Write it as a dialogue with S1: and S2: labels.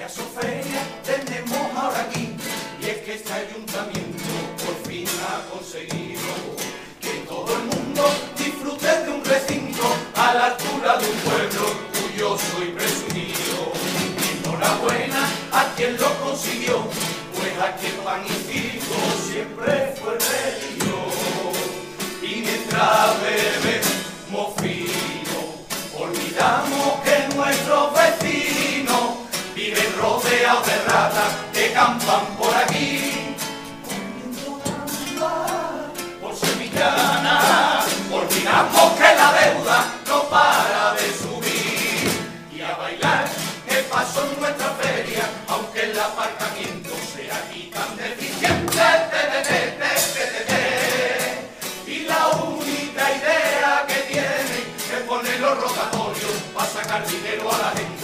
S1: Feria tenemos ahora aquí, y es que este ayuntamiento por fin ha conseguido que todo el mundo disfrute de un recinto a la altura de un pueblo orgulloso y presumido. Enhorabuena a quien lo consiguió, pues aquel pan y circo siempre fue religio. Y mientras bebemos fino, olvidamos que nuestros vecinos viven rodeados de ratas que campan por aquí. Comiendo gambas por sevillana, olvidamos que la deuda no para de subir. Y a bailar, que pasó en nuestra feria, aunque el aparcamiento sea aquí tan deficiente. Y la única idea que tienen es poner los rotatorios para sacar dinero a la gente.